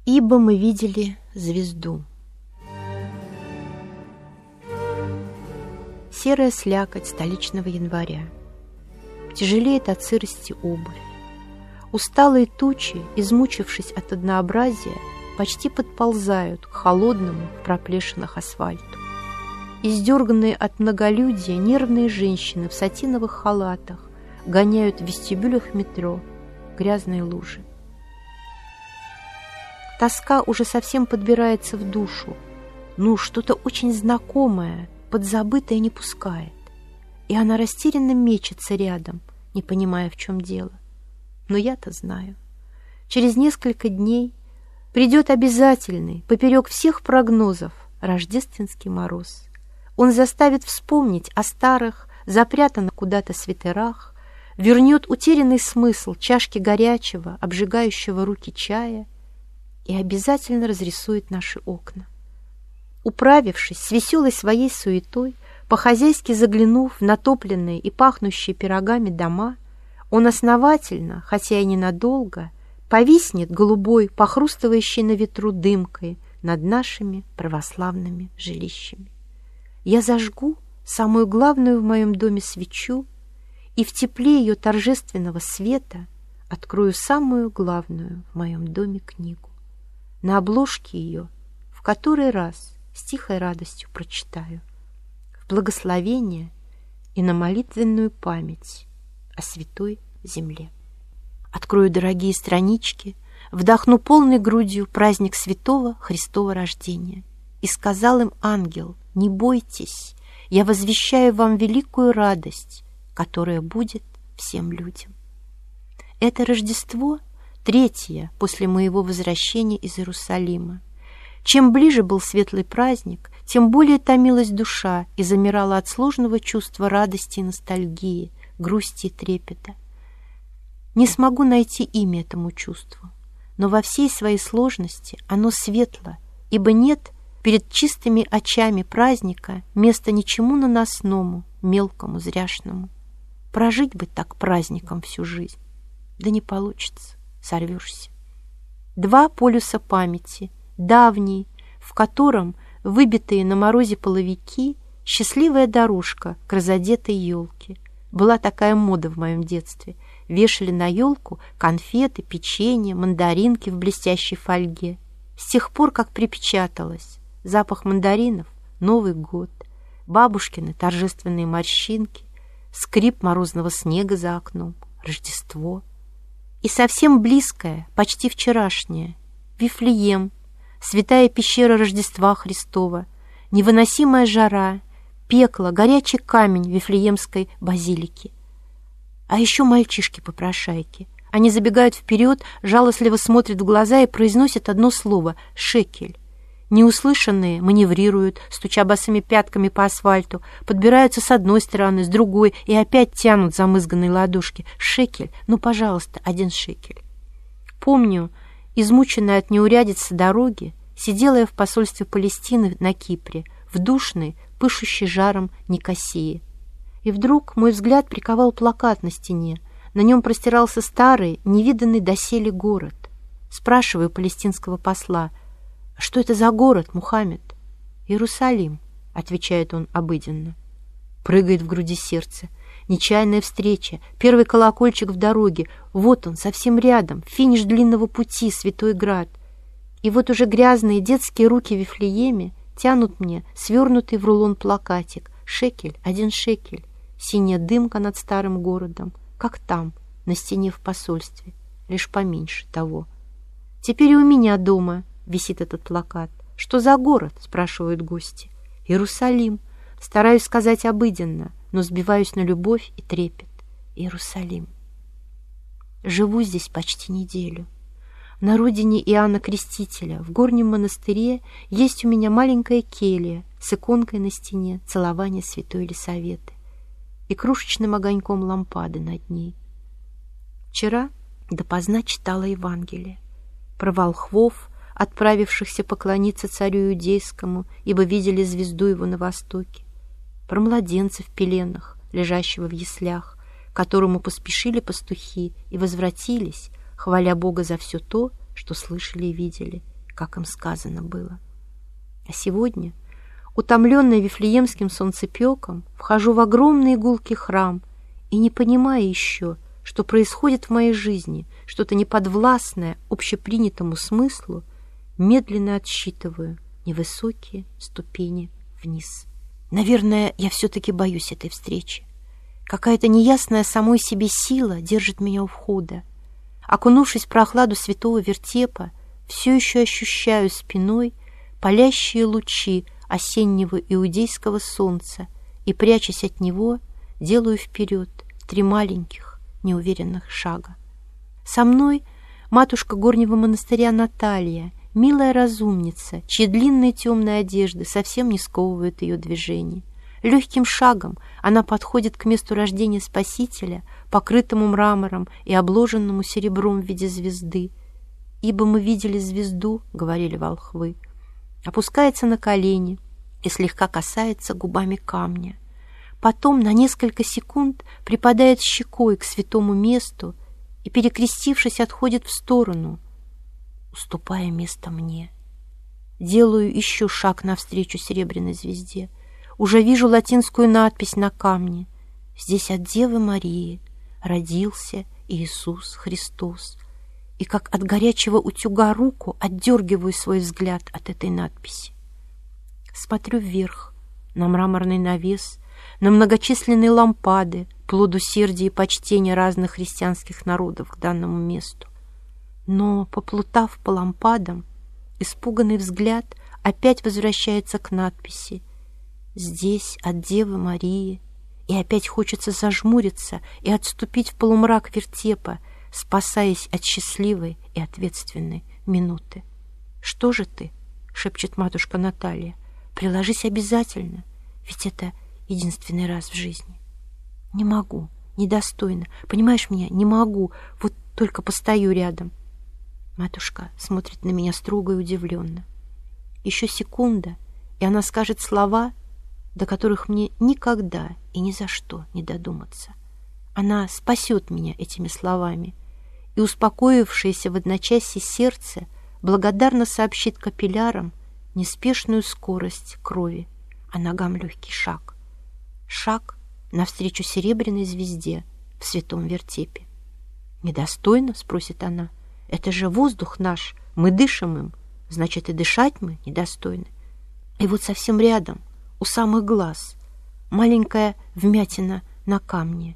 Ибо мы видели звезду. Серая слякоть столичного января. Тяжелеет от сырости обувь. Усталые тучи, измучившись от однообразия, почти подползают к холодному в проплешинах асфальту. Издерганные от многолюдия нервные женщины в сатиновых халатах гоняют в вестибюлях метро грязные лужи. Тоска уже совсем подбирается в душу. Что-то очень знакомое, подзабытое не пускает. И она растерянно мечется рядом, не понимая, в чем дело. Но я-то знаю. Через несколько дней придет обязательный, поперек всех прогнозов, рождественский мороз. Он заставит вспомнить о старых, запрятанных куда-то свитерах, вернет утерянный смысл чашки горячего, обжигающего руки чая и обязательно разрисует наши окна. Управившись с веселой своей суетой, по-хозяйски заглянув в натопленные и пахнущие пирогами дома, он основательно, хотя и ненадолго, повиснет голубой, похрустывающей на ветру дымкой над нашими православными жилищами. Я зажгу самую главную в моем доме свечу и в тепле ее торжественного света открою самую главную в моем доме книгу. На обложке ее в который раз с тихой радостью прочитаю в благословение и на молитвенную память о святой земле. Открою дорогие странички, вдохну полной грудью праздник святого Христова рождения. И сказал им ангел: не бойтесь, я возвещаю вам великую радость, которая будет всем людям. Это Рождество третье после моего возвращения из Иерусалима. Чем ближе был светлый праздник, тем более томилась душа и замирала от сложного чувства радости и ностальгии, грусти и трепета. Не смогу найти имя этому чувству, но во всей своей сложности оно светло, ибо нет перед чистыми очами праздника места ничему наносному, мелкому, зряшному. Прожить бы так праздником всю жизнь, да не получится, сорвешься. Два полюса памяти, давний, в котором выбитые на морозе половики, счастливая дорожка к разодетой елке. Была такая мода в моем детстве. Вешали на елку конфеты, печенье, мандаринки в блестящей фольге. С тех пор, как припечаталось: запах мандаринов, Новый год, бабушкины торжественные морщинки, скрип морозного снега за окном, Рождество. И совсем близкое, почти вчерашнее, Вифлеем, святая пещера Рождества Христова, невыносимая жара, пекло, горячий камень Вифлеемской базилики. А еще мальчишки-попрошайки. Они забегают вперед, жалостливо смотрят в глаза и произносят одно слово — шекель. Неуслышанные маневрируют, стуча босыми пятками по асфальту, подбираются с одной стороны, с другой и опять тянут замызганные ладошки. Шекель, пожалуйста, 1 шекель. Помню, измученная от неурядицы дороги, сидела я в посольстве Палестины на Кипре, в душной, пышущей жаром Никосии. И вдруг мой взгляд приковал плакат на стене. На нем простирался старый, невиданный доселе город. Спрашиваю палестинского посла: «Что это за город, Мухаммед?» «Иерусалим», — отвечает он обыденно. Прыгает в груди сердце. Нечаянная встреча, первый колокольчик в дороге. Вот он, совсем рядом, финиш длинного пути, Святой Град. И вот уже грязные детские руки в Вифлееме тянут мне свернутый в рулон плакатик. Шекель, 1 шекель. Синяя дымка над старым городом, как там, на стене в посольстве, лишь поменьше того. Теперь и у меня дома висит этот плакат. «Что за город?» — спрашивают гости. «Иерусалим». Стараюсь сказать обыденно, но сбиваюсь на любовь и трепет. Иерусалим. Живу здесь почти неделю. На родине Иоанна Крестителя, в горнем монастыре, есть у меня маленькая келья с иконкой на стене целования святой Елисаветы и крошечным огоньком лампады над ней. Вчера допоздна читала Евангелие про волхвов, отправившихся поклониться царю Иудейскому, ибо видели звезду его на востоке, про младенца в пеленах, лежащего в яслях, к которому поспешили пастухи и возвратились, хваля Бога за все то, что слышали и видели, как им сказано было. А сегодня, утомленная вифлеемским солнцепеком, вхожу в огромный гулкий храм и, не понимая еще, что происходит в моей жизни, что-то неподвластное общепринятому смыслу, медленно отсчитываю невысокие ступени вниз. Наверное, я все-таки боюсь этой встречи. Какая-то неясная самой себе сила держит меня у входа. Окунувшись в прохладу святого вертепа, все еще ощущаю спиной палящие лучи осеннего иудейского солнца и, прячась от него, делаю вперед 3 маленьких, неуверенных шага. Со мной матушка горнего монастыря Наталья, милая разумница, чьи длинные темные одежды совсем не сковывают ее движений. Легким шагом она подходит к месту рождения Спасителя, покрытому мрамором и обложенному серебром в виде звезды. «Ибо мы видели звезду», — говорили волхвы, опускается на колени и слегка касается губами камня. Потом на несколько секунд припадает щекой к святому месту и, перекрестившись, отходит в сторону, уступая место мне. Делаю еще шаг навстречу серебряной звезде. Уже вижу латинскую надпись на камне. Здесь от Девы Марии родился Иисус Христос. И как от горячего утюга руку отдергиваю свой взгляд от этой надписи. Смотрю вверх, на мраморный навес, на многочисленные лампады, плод усердия и почтения разных христианских народов к данному месту. Но, поплутав по лампадам, испуганный взгляд опять возвращается к надписи «Здесь от Девы Марии», и опять хочется зажмуриться и отступить в полумрак вертепа, спасаясь от счастливой и ответственной минуты. «Что же ты?» — шепчет матушка Наталья. «Приложись обязательно, ведь это единственный раз в жизни». «Не могу, недостойно, понимаешь меня, не могу, вот только постою рядом». Матушка смотрит на меня строго и удивленно. Еще секунда, и она скажет слова, до которых мне никогда и ни за что не додуматься. Она спасет меня этими словами, и успокоившееся в одночасье сердце благодарно сообщит капиллярам неспешную скорость крови, а ногам легкий шаг. Шаг навстречу серебряной звезде в святом вертепе. «Недостойно?» — спросит она. «Это же воздух наш, мы дышим им, значит, и дышать мы недостойны». И вот совсем рядом, у самых глаз, маленькая вмятина на камне.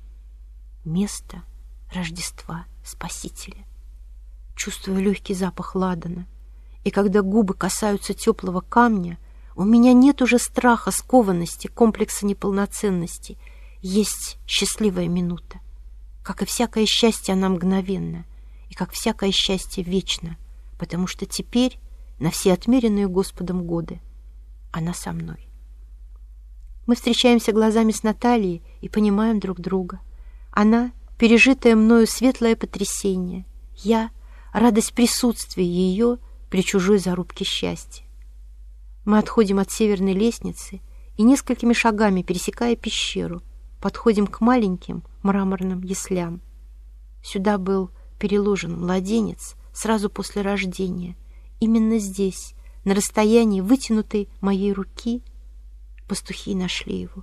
Место Рождества Спасителя. Чувствую легкий запах ладана, и когда губы касаются теплого камня, у меня нет уже страха, скованности, комплекса неполноценности. Есть счастливая минута. Как и всякое счастье, она мгновенна, и как всякое счастье вечно, потому что теперь, на все отмеренные Господом годы, она со мной. Мы встречаемся глазами с Натальей и понимаем друг друга. Она — пережитое мною светлое потрясение. Я — радость присутствия ее при чужой зарубке счастья. Мы отходим от северной лестницы и несколькими шагами, пересекая пещеру, подходим к маленьким мраморным яслям. Сюда был переложен младенец сразу после рождения. Именно здесь, на расстоянии вытянутой моей руки, пастухи нашли его.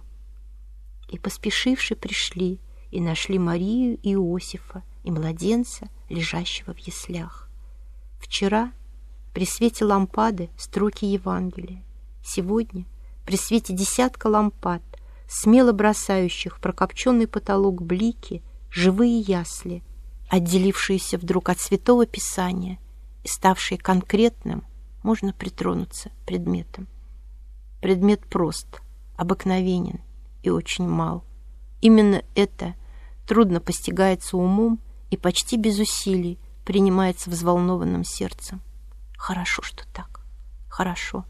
И поспешивши пришли и нашли Марию и Иосифа и младенца, лежащего в яслях. Вчера при свете лампады строки Евангелия. Сегодня при свете десятка лампад, смело бросающих в прокопченный потолок блики, живые ясли, отделившиеся вдруг от Святого Писания и ставшие конкретным, можно притронуться предметом. Предмет прост, обыкновенен и очень мал. Именно это трудно постигается умом и почти без усилий принимается взволнованным сердцем. Хорошо, что так. Хорошо.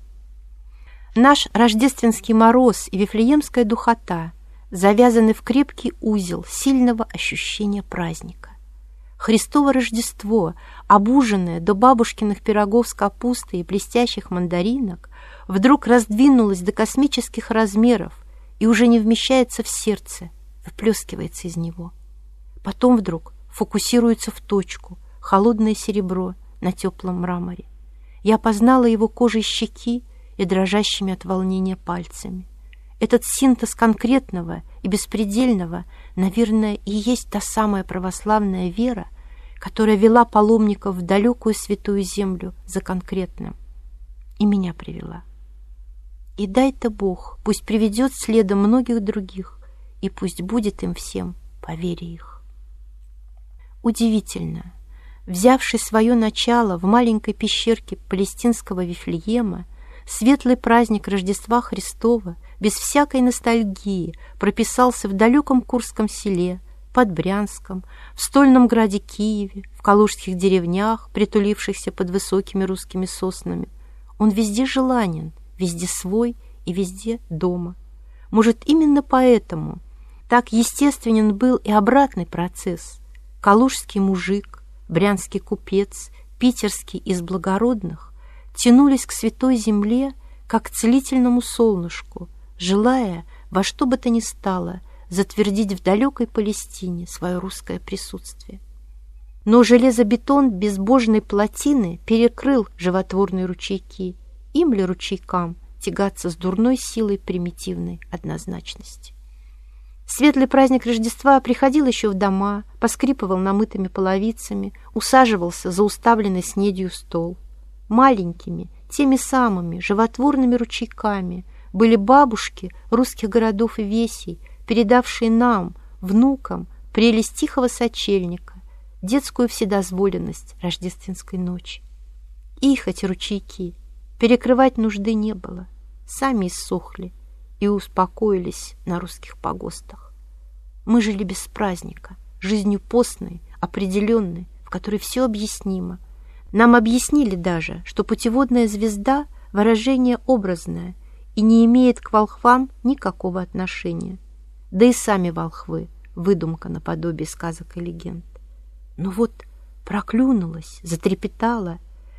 Наш рождественский мороз и вифлеемская духота завязаны в крепкий узел сильного ощущения праздника. Христово Рождество, обуженное до бабушкиных пирогов с капустой и блестящих мандаринок, вдруг раздвинулось до космических размеров и уже не вмещается в сердце, выплескивается из него. Потом вдруг фокусируется в точку холодное серебро на теплом мраморе. Я познала его кожей щеки и дрожащими от волнения пальцами. Этот синтез конкретного и беспредельного, наверное, и есть та самая православная вера, которая вела паломников в далекую святую землю за конкретным. И меня привела. И дай-то Бог, пусть приведет следом многих других, и пусть будет им всем по вере их. Удивительно, взявший свое начало в маленькой пещерке палестинского Вифлеема, светлый праздник Рождества Христова без всякой ностальгии прописался в далеком Курском селе, под Брянском, в стольном граде Киеве, в калужских деревнях, притулившихся под высокими русскими соснами. Он везде желанен, везде свой и везде дома. Может, именно поэтому так естественен был и обратный процесс. Калужский мужик, брянский купец, питерский из благородных тянулись к святой земле, как к целительному солнышку, желая во что бы то ни стало затвердить в далекой Палестине свое русское присутствие. Но железобетон безбожной плотины перекрыл животворные ручейки. Им ли ручейкам тягаться с дурной силой примитивной однозначности? Светлый праздник Рождества приходил еще в дома, поскрипывал намытыми половицами, усаживался за уставленный снедью стол. Маленькими, теми самыми животворными ручейками были бабушки русских городов и весей, передавшие нам, внукам, прелесть тихого сочельника, детскую вседозволенность рождественской ночи. Их, эти ручейки, перекрывать нужды не было, сами иссохли и успокоились на русских погостах. Мы жили без праздника, жизнью постной, определенной, в которой все объяснимо. Нам объяснили даже, что путеводная звезда — выражение образное и не имеет к волхвам никакого отношения. Да и сами волхвы — выдумка наподобие сказок и легенд. Но вот проклюнулась, затрепетала.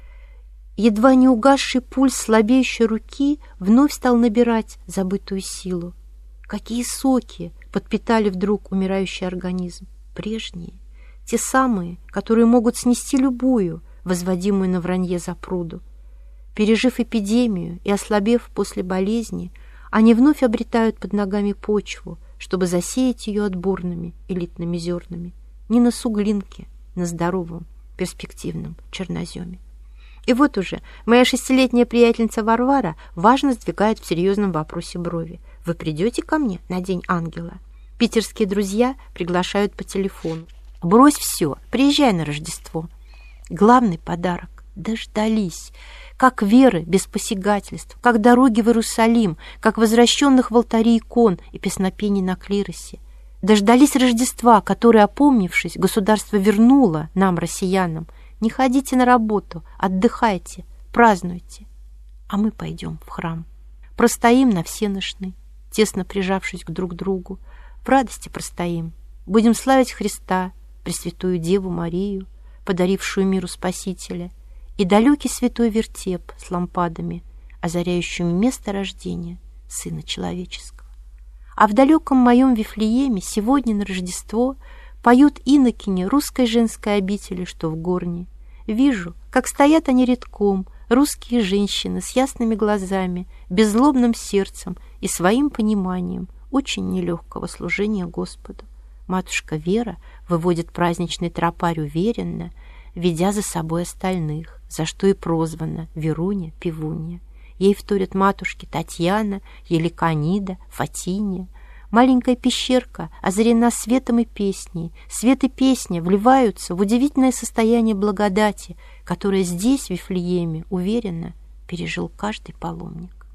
Едва не угасший пульс слабеющей руки вновь стал набирать забытую силу. Какие соки подпитали вдруг умирающий организм? Прежние, те самые, которые могут снести любую, возводимую на вранье запруду. Пережив эпидемию и ослабев после болезни, они вновь обретают под ногами почву, чтобы засеять ее отборными элитными зернами, не на суглинке, на здоровом, перспективном черноземе. И вот уже моя 6-летняя приятельница Варвара важно сдвигает в серьезном вопросе брови. «Вы придете ко мне на День ангела?» Питерские друзья приглашают по телефону. «Брось все, приезжай на Рождество». Главный подарок — дождались. Как веры без посягательств, как дороги в Иерусалим, как возвращенных в алтари икон и песнопений на клиросе. Дождались Рождества, которое, опомнившись, государство вернуло нам, россиянам. Не ходите на работу, отдыхайте, празднуйте. А мы пойдем в храм. Простоим на всенощной, тесно прижавшись друг к другу. В радости простоим. Будем славить Христа, Пресвятую Деву Марию, подарившую миру Спасителя, и далекий святой вертеп с лампадами, озаряющими место рождения Сына Человеческого. А в далеком моем Вифлееме сегодня на Рождество поют инокини русской женской обители, что в Горне. Вижу, как стоят они редком, русские женщины с ясными глазами, беззлобным сердцем и своим пониманием очень нелегкого служения Господу. Матушка Вера выводит праздничный тропарь уверенно, ведя за собой остальных, за что и прозвана Веруня Пивунья. Ей вторят матушки Татьяна, Еликонида, Фатиния. Маленькая пещерка озарена светом и песней. Свет и песня вливаются в удивительное состояние благодати, которое здесь, в Вифлееме, уверенно пережил каждый паломник.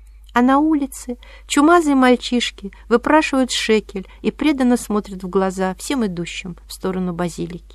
А на улице чумазые мальчишки выпрашивают шекель и преданно смотрят в глаза всем идущим в сторону базилики.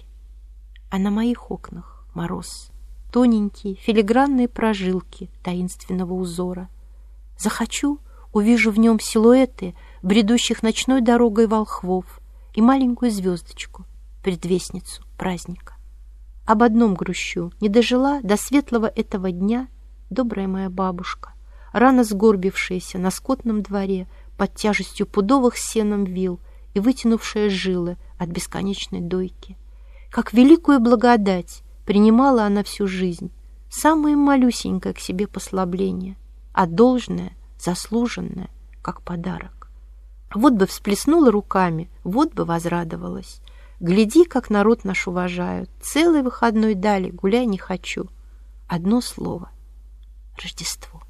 А на моих окнах мороз, тоненькие филигранные прожилки таинственного узора. Захочу, увижу в нем силуэты бредущих ночной дорогой волхвов и маленькую звездочку, предвестницу праздника. Об одном грущу: не дожила до светлого этого дня добрая моя бабушка, рано сгорбившаяся на скотном дворе под тяжестью пудовых сеном вил и вытянувшая жилы от бесконечной дойки. Как великую благодать принимала она всю жизнь, самое малюсенькое к себе послабление, а должное, заслуженное, как подарок. Вот бы всплеснула руками, вот бы возрадовалась. Гляди, как народ наш уважают. Целый выходной дали, гуляй не хочу. Одно слово — Рождество.